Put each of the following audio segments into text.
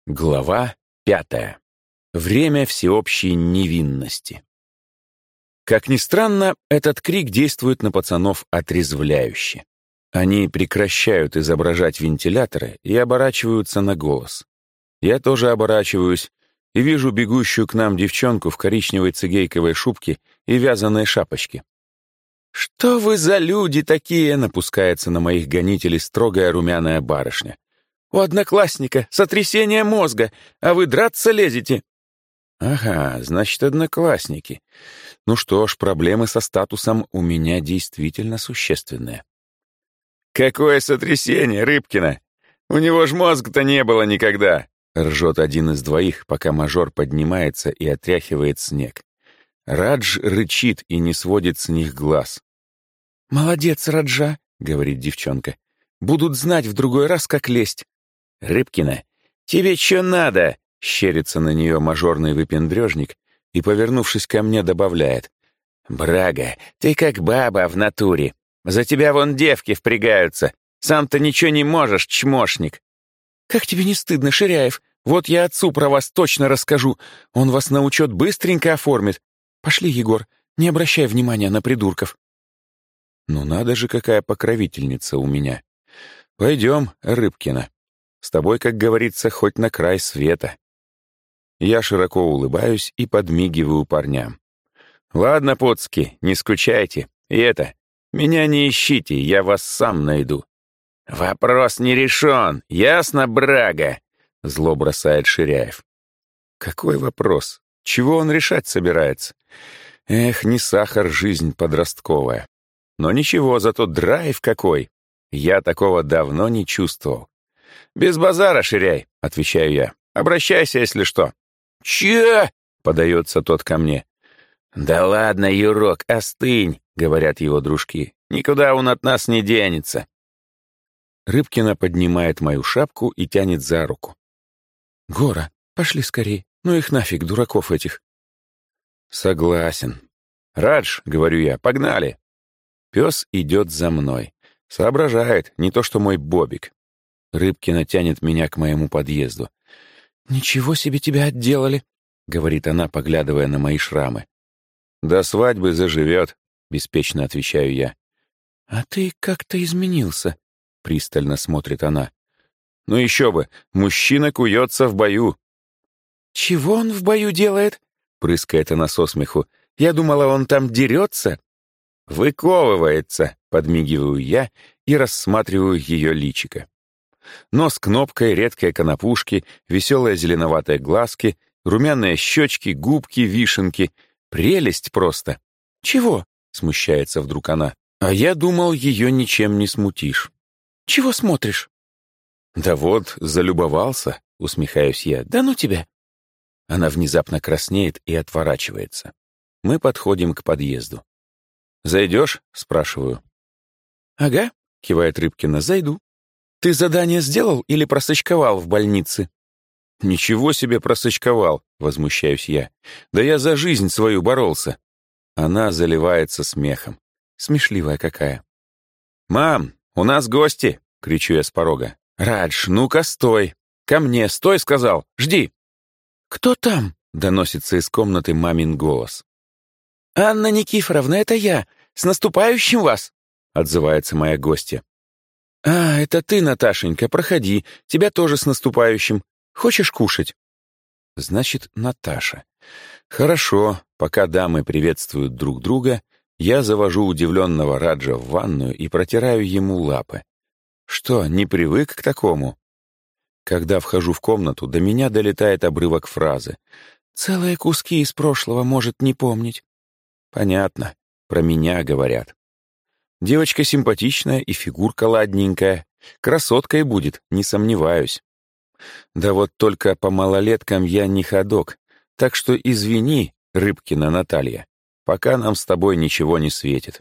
Глава 5. Время всеобщей невинности. Как ни странно, этот крик действует на пацанов отрезвляюще. Они прекращают изображать вентиляторы и оборачиваются на голос. Я тоже оборачиваюсь и вижу бегущую к нам девчонку в коричневой цигейковой шубке и вязаной шапочке. «Что вы за люди такие?» — напускается на моих гонителей строгая румяная барышня. «У одноклассника сотрясение мозга, а вы драться лезете». «Ага, значит, одноклассники. Ну что ж, проблемы со статусом у меня действительно существенные». «Какое сотрясение, Рыбкина? У него ж мозга-то не было никогда!» — ржет один из двоих, пока мажор поднимается и отряхивает снег. Радж рычит и не сводит с них глаз. «Молодец, Раджа», — говорит девчонка. «Будут знать в другой раз, как лезть». «Рыбкина, тебе чё надо?» — щерится на нее мажорный выпендрежник и, повернувшись ко мне, добавляет. «Брага, ты как баба в натуре. За тебя вон девки впрягаются. Сам-то ничего не можешь, чмошник». «Как тебе не стыдно, Ширяев? Вот я отцу про вас точно расскажу. Он вас на учет быстренько оформит. Пошли, Егор, не обращай внимания на придурков». Ну надо же, какая покровительница у меня. Пойдем, Рыбкина. С тобой, как говорится, хоть на край света. Я широко улыбаюсь и подмигиваю парням. Ладно, поцки, не скучайте. И это, меня не ищите, я вас сам найду. Вопрос не решен, ясно, брага? Зло бросает Ширяев. Какой вопрос? Чего он решать собирается? Эх, не сахар жизнь подростковая. Но ничего, зато драйв какой. Я такого давно не чувствовал. «Без базара, Ширяй», — отвечаю я. «Обращайся, если что». «Че?» — подается тот ко мне. «Да ладно, Юрок, остынь», — говорят его дружки. «Никуда он от нас не денется». Рыбкина поднимает мою шапку и тянет за руку. «Гора, пошли скорей. Ну их нафиг, дураков этих». «Согласен. Радж, — говорю я, — погнали». Пес идет за мной. Соображает, не то что мой Бобик. Рыбкина тянет меня к моему подъезду. «Ничего себе тебя отделали», — говорит она, поглядывая на мои шрамы. «До свадьбы заживет», — беспечно отвечаю я. «А ты как-то изменился», — пристально смотрит она. «Ну еще бы, мужчина куется в бою». «Чего он в бою делает?» — прыскает она со смеху. «Я думала, он там дерется». «Выковывается», — подмигиваю я и рассматриваю ее личико. Нос кнопкой, редкие конопушки, веселые зеленоватые глазки, румяные щечки, губки, вишенки. Прелесть просто. «Чего?» — смущается вдруг она. «А я думал, ее ничем не смутишь». «Чего смотришь?» «Да вот, залюбовался», — усмехаюсь я. «Да ну тебя!» Она внезапно краснеет и отворачивается. Мы подходим к подъезду. «Зайдешь?» — спрашиваю. «Ага», — кивает Рыбкина, — «зайду». «Ты задание сделал или просочковал в больнице?» «Ничего себе просочковал», — возмущаюсь я. «Да я за жизнь свою боролся». Она заливается смехом. Смешливая какая. «Мам, у нас гости!» — кричу я с порога. «Радж, ну-ка стой! Ко мне, стой, сказал! Жди!» «Кто там?» — доносится из комнаты мамин голос. «Анна Никифоровна, это я! С наступающим вас!» — отзывается моя гостья. «А, это ты, Наташенька, проходи. Тебя тоже с наступающим. Хочешь кушать?» Значит, Наташа. Хорошо, пока дамы приветствуют друг друга, я завожу удивленного Раджа в ванную и протираю ему лапы. Что, не привык к такому? Когда вхожу в комнату, до меня долетает обрывок фразы. «Целые куски из прошлого может не помнить». Понятно, про меня говорят. Девочка симпатичная и фигурка ладненькая. Красоткой будет, не сомневаюсь. Да вот только по малолеткам я не ходок, так что извини, Рыбкина Наталья, пока нам с тобой ничего не светит.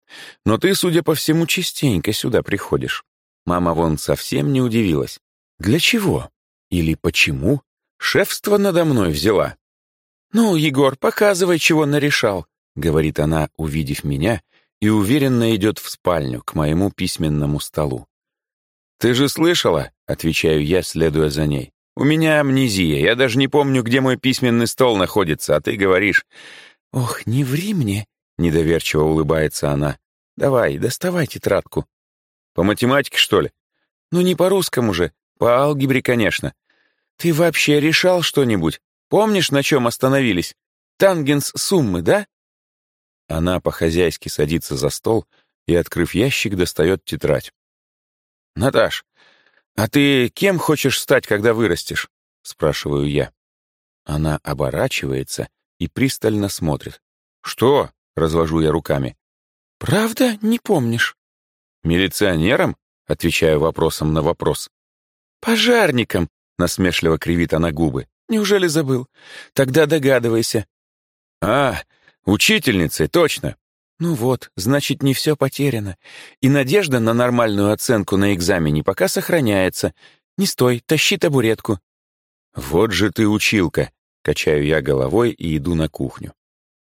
Но ты, судя по всему, частенько сюда приходишь. Мама вон совсем не удивилась. Для чего? Или почему? Шефство надо мной взяла. «Ну, Егор, показывай, чего нарешал», — говорит она, увидев меня, и уверенно идет в спальню к моему письменному столу. «Ты же слышала?» — отвечаю я, следуя за ней. У меня амнезия, я даже не помню, где мой письменный стол находится, а ты говоришь... «Ох, не ври мне», — недоверчиво улыбается она. «Давай, доставай тетрадку». «По математике, что ли?» «Ну, не по-русскому же, по алгебре, конечно. Ты вообще решал что-нибудь? Помнишь, на чем остановились? Тангенс суммы, да?» Она по-хозяйски садится за стол и, открыв ящик, достает тетрадь. «Наташ, а ты кем хочешь стать, когда вырастешь?» — спрашиваю я. Она оборачивается и пристально смотрит. «Что?» — развожу я руками. «Правда не помнишь?» «Милиционером?» — отвечаю вопросом на вопрос. «Пожарником!» — насмешливо кривит она губы. «Неужели забыл? Тогда догадывайся». «А, учительницей, точно!» «Ну вот, значит, не все потеряно. И надежда на нормальную оценку на экзамене пока сохраняется. Не стой, тащи табуретку». «Вот же ты училка!» — качаю я головой и иду на кухню.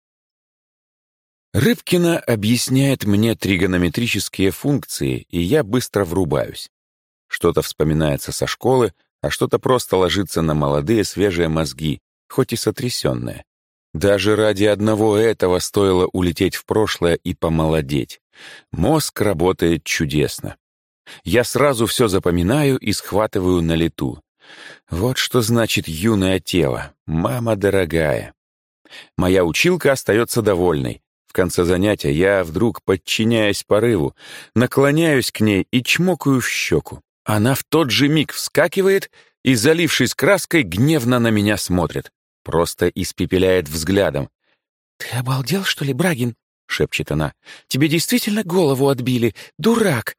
Рыбкина объясняет мне тригонометрические функции, и я быстро врубаюсь. Что-то вспоминается со школы, а что-то просто ложится на молодые свежие мозги, хоть и сотрясенные. Даже ради одного этого стоило улететь в прошлое и помолодеть. Мозг работает чудесно. Я сразу все запоминаю и схватываю на лету. Вот что значит юное тело, мама дорогая. Моя училка остается довольной. В конце занятия я вдруг, подчиняясь порыву, наклоняюсь к ней и чмокаю в щеку. Она в тот же миг вскакивает и, залившись краской, гневно на меня смотрит. Просто испепеляет взглядом. «Ты обалдел, что ли, Брагин?» — шепчет она. «Тебе действительно голову отбили, дурак!»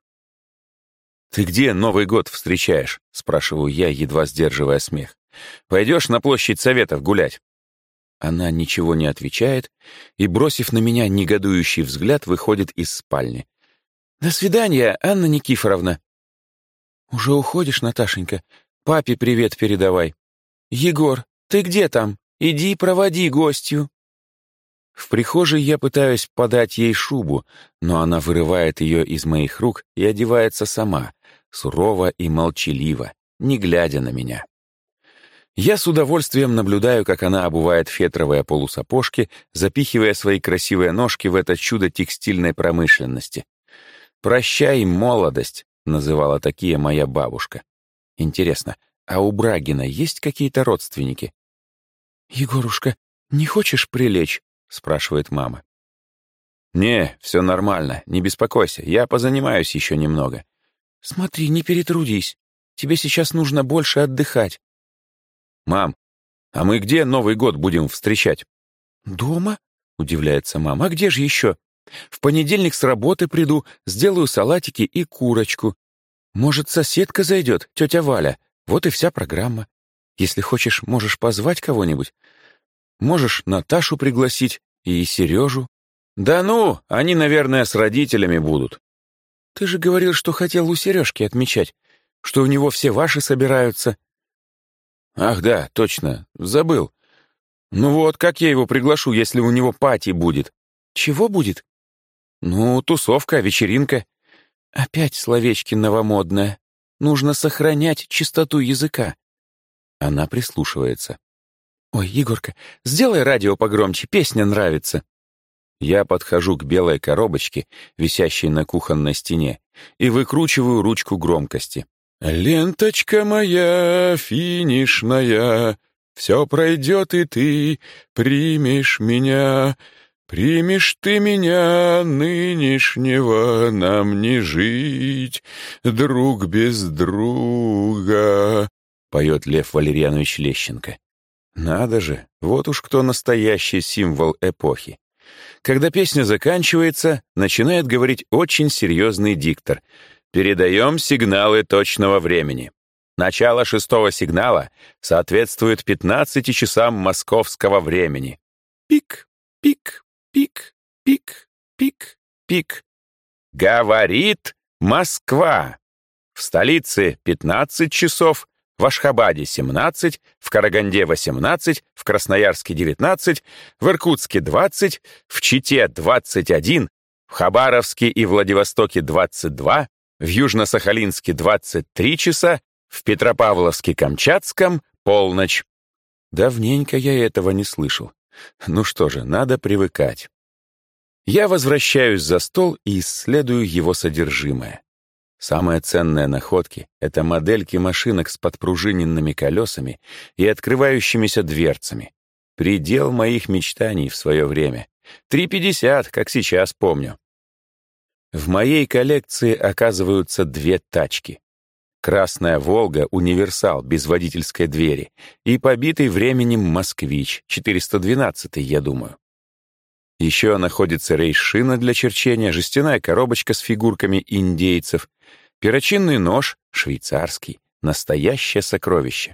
«Ты где Новый год встречаешь?» — спрашиваю я, едва сдерживая смех. «Пойдешь на площадь Советов гулять?» Она ничего не отвечает и, бросив на меня негодующий взгляд, выходит из спальни. «До свидания, Анна Никифоровна!» «Уже уходишь, Наташенька? Папе привет передавай. Егор, ты где там? Иди проводи гостью». В прихожей я пытаюсь подать ей шубу, но она вырывает ее из моих рук и одевается сама, сурово и молчаливо, не глядя на меня. Я с удовольствием наблюдаю, как она обувает фетровые полусапожки, запихивая свои красивые ножки в это чудо текстильной промышленности. «Прощай, молодость», — называла такие моя бабушка. Интересно, а у Брагина есть какие-то родственники? «Егорушка, не хочешь прилечь?» — спрашивает мама. «Не, все нормально, не беспокойся, я позанимаюсь еще немного». «Смотри, не перетрудись. Тебе сейчас нужно больше отдыхать». «Мам, а мы где Новый год будем встречать?» «Дома?» — удивляется мама. «А где же еще? В понедельник с работы приду, сделаю салатики и курочку. Может, соседка зайдет, тетя Валя. Вот и вся программа. Если хочешь, можешь позвать кого-нибудь. Можешь Наташу пригласить и Сережу». «Да ну, они, наверное, с родителями будут». «Ты же говорил, что хотел у Сережки отмечать, что у него все ваши собираются». «Ах да, точно, забыл. Ну вот, как я его приглашу, если у него пати будет?» «Чего будет?» «Ну, тусовка, вечеринка». «Опять словечки новомодное. Нужно сохранять чистоту языка». Она прислушивается. «Ой, Егорка, сделай радио погромче, песня нравится». Я подхожу к белой коробочке, висящей на кухонной стене, и выкручиваю ручку громкости. «Ленточка моя финишная, все пройдет, и ты примешь меня. Примешь ты меня нынешнего, нам не жить, друг без друга», — поет Лев Валерьянович Лещенко. Надо же, вот уж кто настоящий символ эпохи. Когда песня заканчивается, начинает говорить очень серьезный диктор. «Передаем сигналы точного времени. Начало 6-го сигнала соответствует 15 часам московского времени. Пик, пик, пик, пик, пик, пик. Говорит Москва. В столице 15 часов, в Ашхабаде 17, в Караганде 18, в Красноярске 19, в Иркутске 20, в Чите 21, в Хабаровске и Владивостоке 22, в Южно-Сахалинске 23 часа, В Петропавловске-Камчатском полночь. Давненько я этого не слышал. Ну что же, надо привыкать. Я возвращаюсь за стол и исследую его содержимое. Самые ценные находки — это модельки машинок с подпружиненными колесами и открывающимися дверцами. Предел моих мечтаний в свое время. 3,50, как сейчас помню. В моей коллекции оказываются две тачки. Красная «Волга» «Универсал» без водительской двери и побитый временем «Москвич» 412, я думаю. Еще находится рейс-шина для черчения, жестяная коробочка с фигурками индейцев, перочинный нож, швейцарский, настоящее сокровище.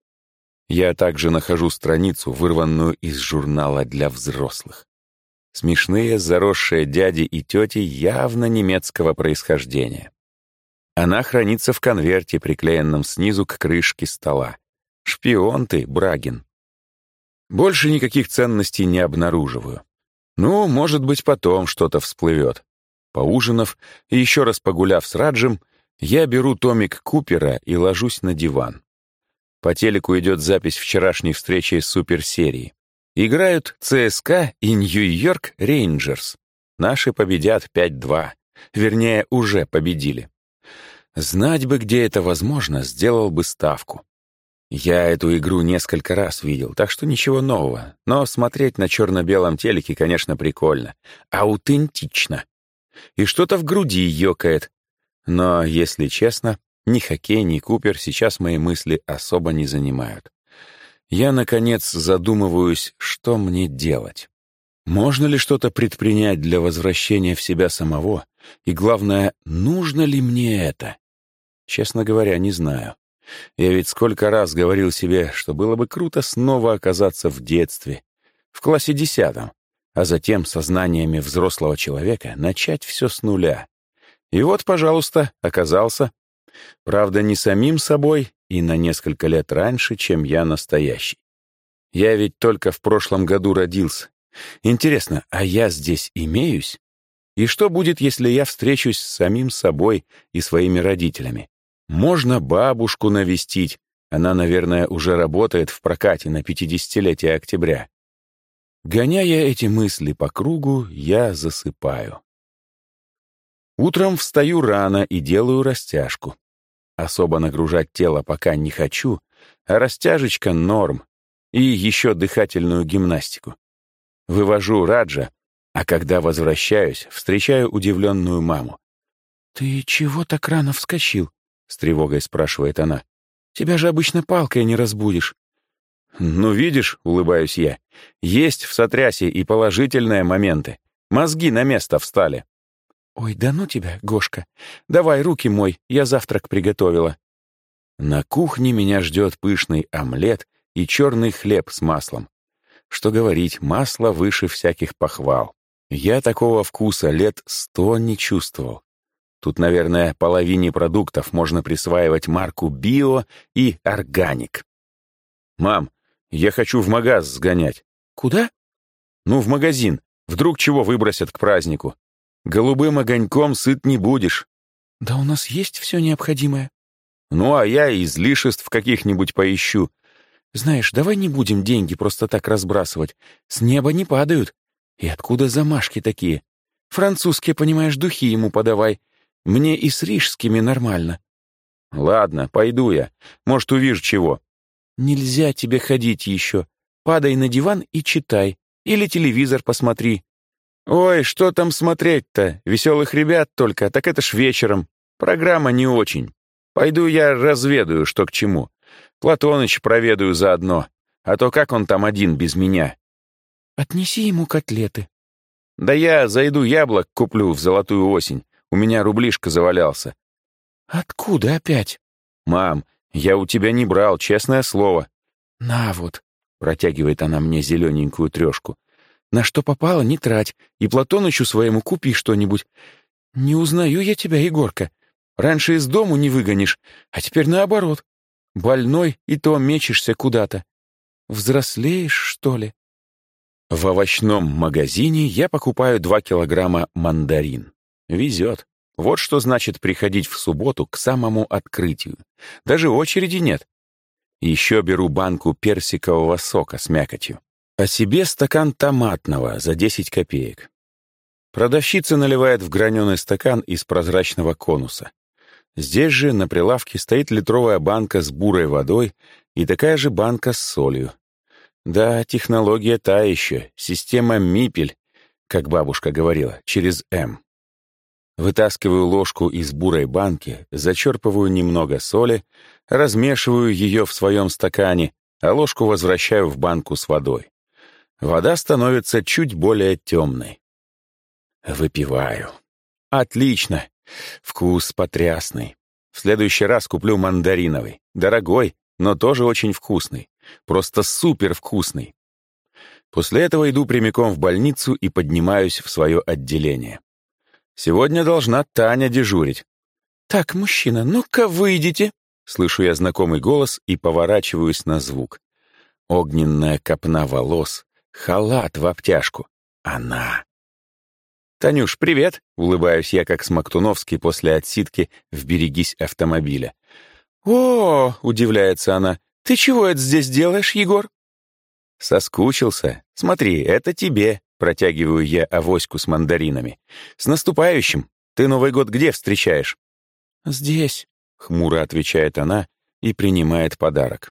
Я также нахожу страницу, вырванную из журнала для взрослых. Смешные, заросшие дяди и тети явно немецкого происхождения. Она хранится в конверте, приклеенном снизу к крышке стола. Шпион ты, Брагин. Больше никаких ценностей не обнаруживаю. Ну, может быть, потом что-то всплывет. Поужинав и еще раз погуляв с Раджем, я беру томик Купера и ложусь на диван. По телеку идет запись вчерашней встречи из суперсерии. Играют ЦСКА и Нью-Йорк Рейнджерс. Наши победят 5-2. Вернее, уже победили. Знать бы, где это возможно, сделал бы ставку. Я эту игру несколько раз видел, так что ничего нового. Но смотреть на черно-белом телеке, конечно, прикольно. Аутентично. И что-то в груди ёкает. Но, если честно, ни хоккей, ни Купер сейчас мои мысли особо не занимают. Я, наконец, задумываюсь, что мне делать. Можно ли что-то предпринять для возвращения в себя самого? И главное, нужно ли мне это? Честно говоря, не знаю. Я ведь сколько раз говорил себе, что было бы круто снова оказаться в детстве, в классе 10, а затем со знаниями взрослого человека начать все с нуля. И вот, пожалуйста, оказался. Правда, не самим собой и на несколько лет раньше, чем я настоящий. Я ведь только в прошлом году родился. Интересно, а я здесь имеюсь? И что будет, если я встречусь с самим собой и своими родителями? Можно бабушку навестить. Она, наверное, уже работает в прокате на 50-летие октября. Гоняя эти мысли по кругу, я засыпаю. Утром встаю рано и делаю растяжку. Особо нагружать тело пока не хочу, а растяжечка — норм. И еще дыхательную гимнастику. Вывожу Раджа, а когда возвращаюсь, встречаю удивленную маму. «Ты чего так рано вскочил?» — с тревогой спрашивает она. «Тебя же обычно палкой не разбудишь». «Ну, видишь», — улыбаюсь я, — «есть в сотрясе и положительные моменты. Мозги на место встали». «Ой, да ну тебя, Гошка. Давай руки мой, я завтрак приготовила». На кухне меня ждет пышный омлет и черный хлеб с маслом. Что говорить, масло выше всяких похвал. Я такого вкуса лет 100 не чувствовал. Тут, наверное, половине продуктов можно присваивать марку «Био» и «Органик». «Мам, я хочу в магаз сгонять». «Куда?» «Ну, в магазин. Вдруг чего выбросят к празднику. Голубым огоньком сыт не будешь». «Да у нас есть все необходимое». «Ну, а я излишеств каких-нибудь поищу». «Знаешь, давай не будем деньги просто так разбрасывать. С неба не падают. И откуда замашки такие? Французские, понимаешь, духи ему подавай. Мне и с рижскими нормально». «Ладно, пойду я. Может, увижу чего». «Нельзя тебе ходить еще. Падай на диван и читай. Или телевизор посмотри». «Ой, что там смотреть-то? Веселых ребят только, так это ж вечером. Программа не очень. Пойду я разведаю, что к чему. Платоныч проведаю заодно. А то как он там один без меня?» «Отнеси ему котлеты». «Да я зайду яблок куплю в золотую осень. У меня рублишко завалялся». «Откуда опять?» «Мам, я у тебя не брал, честное слово». «На вот», — протягивает она мне зелененькую трешку. «На что попало, не трать, и Платонычу своему купи что-нибудь. Не узнаю я тебя, Егорка. Раньше из дому не выгонишь, а теперь наоборот. Больной, и то мечешься куда-то. Взрослеешь, что ли?» В овощном магазине я покупаю 2 килограмма мандарин. Везет. Вот что значит приходить в субботу к самому открытию. Даже очереди нет. Еще беру банку персикового сока с мякотью. А себе стакан томатного за 10 копеек. Продавщица наливает в граненый стакан из прозрачного конуса. Здесь же на прилавке стоит литровая банка с бурой водой и такая же банка с солью. Да, технология та еще, система Мипель, как бабушка говорила, через М. Вытаскиваю ложку из бурой банки, зачерпываю немного соли, размешиваю ее в своем стакане, а ложку возвращаю в банку с водой. Вода становится чуть более темной. Выпиваю. Отлично. Вкус потрясный. В следующий раз куплю мандариновый. Дорогой, но тоже очень вкусный. Просто супер вкусный. После этого иду прямиком в больницу и поднимаюсь в свое отделение. Сегодня должна Таня дежурить. «Так, мужчина, ну-ка выйдите!» Слышу я знакомый голос и поворачиваюсь на звук. Огненная копна волос, халат в обтяжку. Она. «Танюш, привет!» — улыбаюсь я, как Смоктуновский после отсидки в «Берегись автомобиля». «О!» — удивляется она. «Ты чего это здесь делаешь, Егор?» «Соскучился. Смотри, это тебе», — протягиваю я авоську с мандаринами. «С наступающим! Ты Новый год где встречаешь?» «Здесь», — хмуро отвечает она и принимает подарок.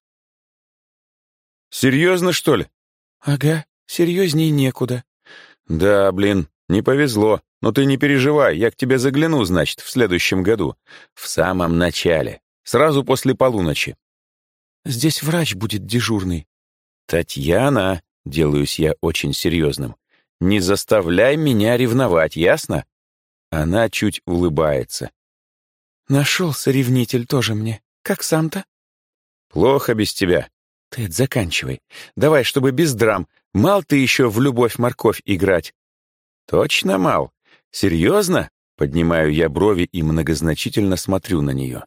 «Серьезно, что ли?» «Ага, серьезней некуда». «Да, блин, не повезло. Но ты не переживай, я к тебе загляну, значит, в следующем году. В самом начале, сразу после полуночи». «Здесь врач будет дежурный». «Татьяна», — делаюсь я очень серьезным, «не заставляй меня ревновать, ясно?» Она чуть улыбается. «Нашелся ревнитель тоже мне. Как сам-то?» «Плохо без тебя». «Ты это заканчивай. Давай, чтобы без драм. Мал ты еще в любовь-морковь играть». «Точно, Мал? Серьезно?» Поднимаю я брови и многозначительно смотрю на нее.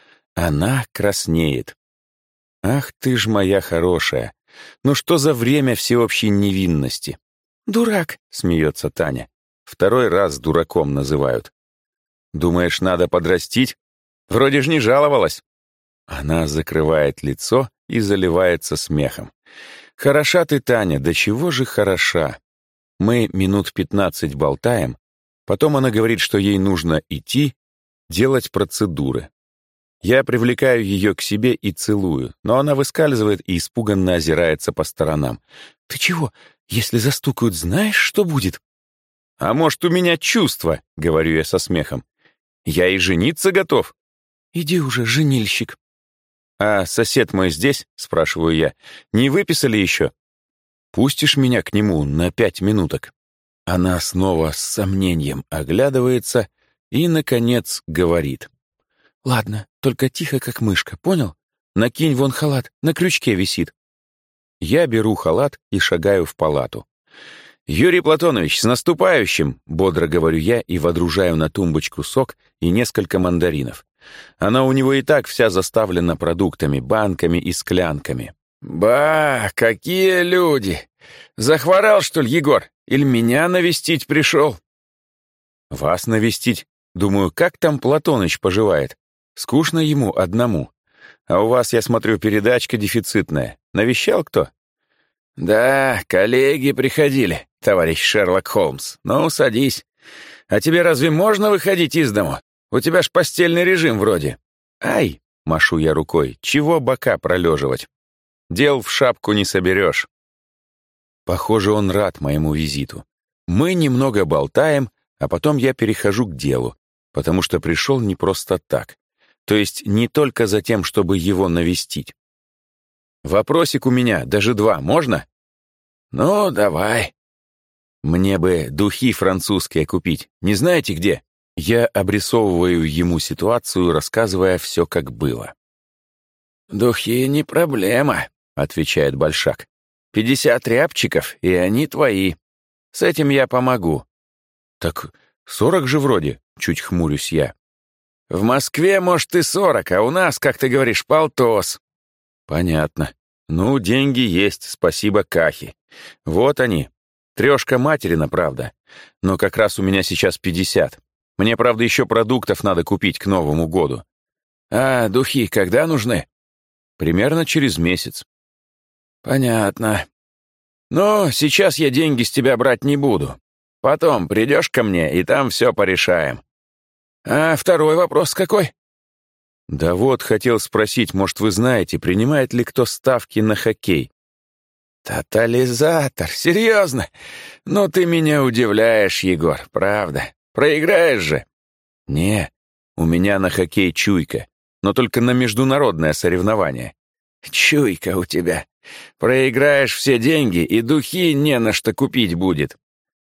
Она краснеет. «Ах ты ж моя хорошая! Ну что за время всеобщей невинности?» «Дурак!» — смеется Таня. Второй раз дураком называют. «Думаешь, надо подрастить? Вроде ж не жаловалась». Она закрывает лицо и заливается смехом. «Хороша ты, Таня, до чего же хороша!» Мы минут 15 болтаем, потом она говорит, что ей нужно идти, делать процедуры. Я привлекаю ее к себе и целую, но она выскальзывает и испуганно озирается по сторонам. «Ты чего? Если застукают, знаешь, что будет?» «А может, у меня чувства?» — говорю я со смехом. «Я и жениться готов». «Иди уже, женильщик». «А сосед мой здесь?» — спрашиваю я. «Не выписали еще?» «Пустишь меня к нему на 5 минуток?» Она снова с сомнением оглядывается и, наконец, говорит. «Ладно, только тихо, как мышка, понял? Накинь вон халат, на крючке висит». Я беру халат и шагаю в палату. «Юрий Платонович, с наступающим!» — бодро говорю я и водружаю на тумбочку сок и несколько мандаринов. Она у него и так вся заставлена продуктами, банками и склянками. «Ба, какие люди! Захворал, что ли, Егор? Или меня навестить пришел?» «Вас навестить? Думаю, как там Платоныч поживает? Скучно ему одному. А у вас, я смотрю, передачка дефицитная. Навещал кто?» «Да, коллеги приходили, товарищ Шерлок Холмс. Ну, садись. А тебе разве можно выходить из дому? У тебя ж постельный режим вроде». «Ай!» — машу я рукой. «Чего бока пролеживать? Дел в шапку не соберешь». Похоже, он рад моему визиту. Мы немного болтаем, а потом я перехожу к делу, потому что пришел не просто так. То есть не только за тем, чтобы его навестить. «Вопросик у меня, даже 2, можно?» «Ну, давай». «Мне бы духи французские купить. Не знаете где?» Я обрисовываю ему ситуацию, рассказывая все, как было. «Духи не проблема», — отвечает Большак. 50 рябчиков, и они твои. С этим я помогу». «Так 40 же вроде», — чуть хмурюсь я. «В Москве, может, и 40, а у нас, как ты говоришь, полтос». «Понятно. Ну, деньги есть, спасибо Кахе. Вот они. 3 материна, правда. Но как раз у меня сейчас 50. Мне, правда, еще продуктов надо купить к Новому году. А духи когда нужны? Примерно через месяц. Понятно. Но сейчас я деньги с тебя брать не буду. Потом придешь ко мне, и там все порешаем. А второй вопрос какой? Да вот, хотел спросить, может, вы знаете, принимает ли кто ставки на хоккей? Тотализатор, серьезно? Ну ты меня удивляешь, Егор, правда. Проиграешь же? Не, у меня на хоккей чуйка, но только на международное соревнование. Чуйка у тебя. Проиграешь все деньги, и духи не на что купить будет.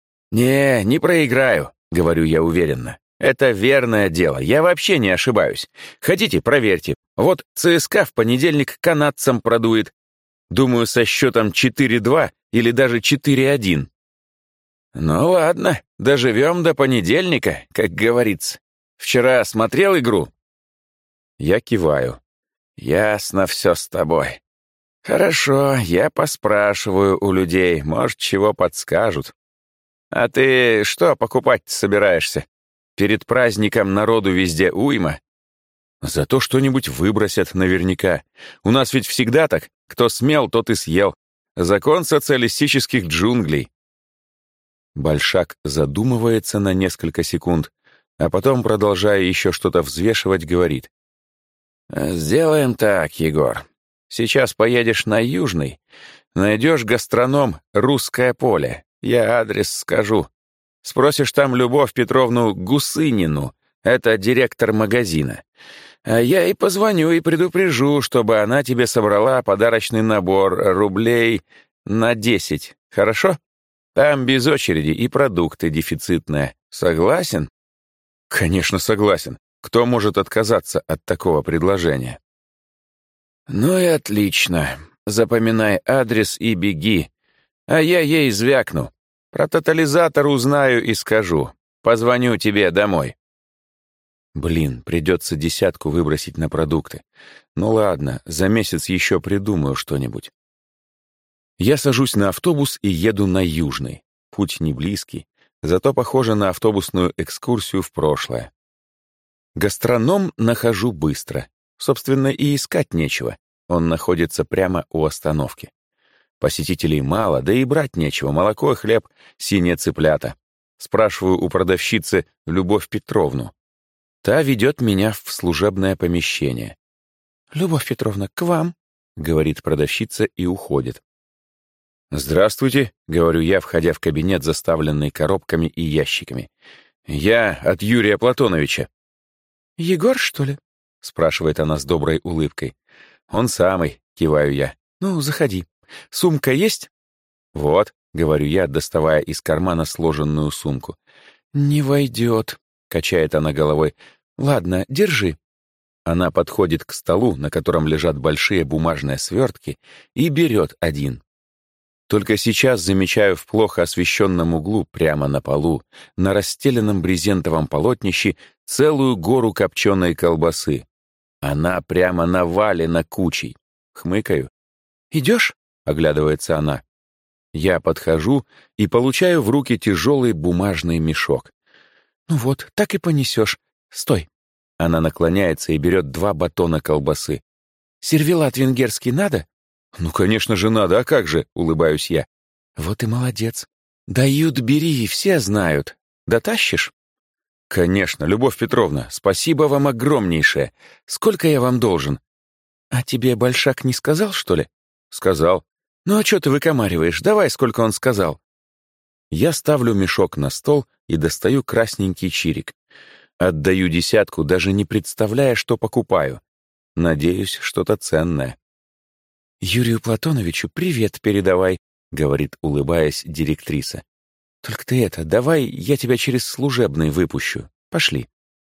Не проиграю, говорю я уверенно. Это верное дело, я вообще не ошибаюсь. Хотите, проверьте. Вот ЦСКА в понедельник канадцам продует. Думаю, со счетом 4-2 или даже 4-1. Ну ладно, доживем до понедельника, как говорится. Вчера смотрел игру? Я киваю. Ясно все с тобой. Хорошо, я поспрашиваю у людей, может, чего подскажут. А ты что покупать собираешься? Перед праздником народу везде уйма. Зато что-нибудь выбросят наверняка. У нас ведь всегда так. Кто смел, тот и съел. Закон социалистических джунглей. Большак задумывается на несколько секунд, а потом, продолжая еще что-то взвешивать, говорит. «Сделаем так, Егор. Сейчас поедешь на Южный, найдешь гастроном «Русское поле». Я адрес скажу. Спросишь там Любовь Петровну Гусынину, это директор магазина. А я и позвоню и предупрежу, чтобы она тебе собрала подарочный набор рублей на 10. Хорошо? Там без очереди и продукты дефицитные. Согласен? Конечно, согласен. Кто может отказаться от такого предложения? Ну и отлично. Запоминай адрес и беги. А я ей звякну. Про тотализатор узнаю и скажу. Позвоню тебе домой. Блин, придется 10 выбросить на продукты. Ну ладно, за месяц еще придумаю что-нибудь. Я сажусь на автобус и еду на Южный. Путь не близкий, зато похоже на автобусную экскурсию в прошлое. Гастроном нахожу быстро. Собственно, и искать нечего. Он находится прямо у остановки. Посетителей мало, да и брать нечего. Молоко и хлеб, синие цыплята. Спрашиваю у продавщицы Любовь Петровну. Та ведет меня в служебное помещение. «Любовь Петровна, к вам», — говорит продавщица и уходит. «Здравствуйте», — говорю я, входя в кабинет, заставленный коробками и ящиками. «Я от Юрия Платоновича». «Егор, что ли?» — спрашивает она с доброй улыбкой. «Он самый», — киваю я. «Ну, заходи. Сумка есть?» «Вот», — говорю я, доставая из кармана сложенную сумку. «Не войдет», — качает она головой. «Ладно, держи». Она подходит к столу, на котором лежат большие бумажные свертки, и берет один. Только сейчас замечаю в плохо освещенном углу, прямо на полу, на расстеленном брезентовом полотнище, целую гору копченой колбасы. Она прямо навалена кучей. Хмыкаю. «Идешь?» — оглядывается она. Я подхожу и получаю в руки тяжелый бумажный мешок. «Ну вот, так и понесешь. Стой». Она наклоняется и берет 2 батона колбасы. «Сервелат венгерский надо?» «Ну, конечно же, надо, а как же?» — улыбаюсь я. «Вот и молодец. Дают, бери, все знают. Дотащишь?» «Конечно, Любовь Петровна, спасибо вам огромнейшее. Сколько я вам должен?» «А тебе Большак не сказал, что ли?» «Сказал». «Ну а что ты выкомариваешь? Давай, сколько он сказал». Я ставлю мешок на стол и достаю красненький чирик. Отдаю 10, даже не представляя, что покупаю. Надеюсь, что-то ценное. «Юрию Платоновичу привет передавай», — говорит, улыбаясь, директриса. «Только ты давай я тебя через служебный выпущу. Пошли».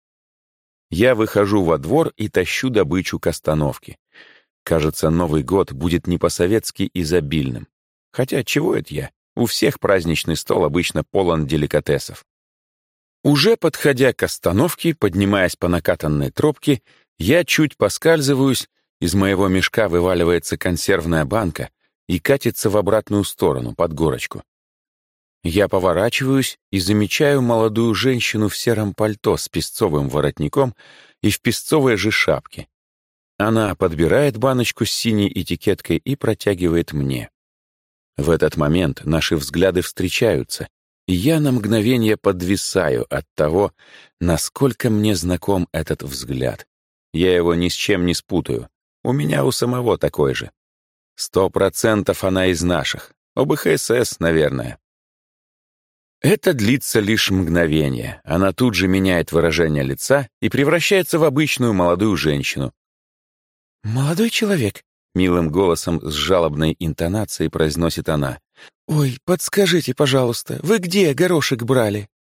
Я выхожу во двор и тащу добычу к остановке. Кажется, Новый год будет не по-советски изобильным. Хотя чего это я? У всех праздничный стол обычно полон деликатесов. Уже подходя к остановке, поднимаясь по накатанной тропке, я чуть поскальзываюсь, из моего мешка вываливается консервная банка и катится в обратную сторону, под горочку. Я поворачиваюсь и замечаю молодую женщину в сером пальто с песцовым воротником и в песцовой же шапке. Она подбирает баночку с синей этикеткой и протягивает мне. В этот момент наши взгляды встречаются, и я на мгновение подвисаю от того, насколько мне знаком этот взгляд. Я его ни с чем не спутаю. У меня у самого такой же. 100% она из наших. ОБХСС, наверное. Это длится лишь мгновение. Она тут же меняет выражение лица и превращается в обычную молодую женщину. «Молодой человек», — милым голосом с жалобной интонацией произносит она. «Ой, подскажите, пожалуйста, вы где горошек брали?»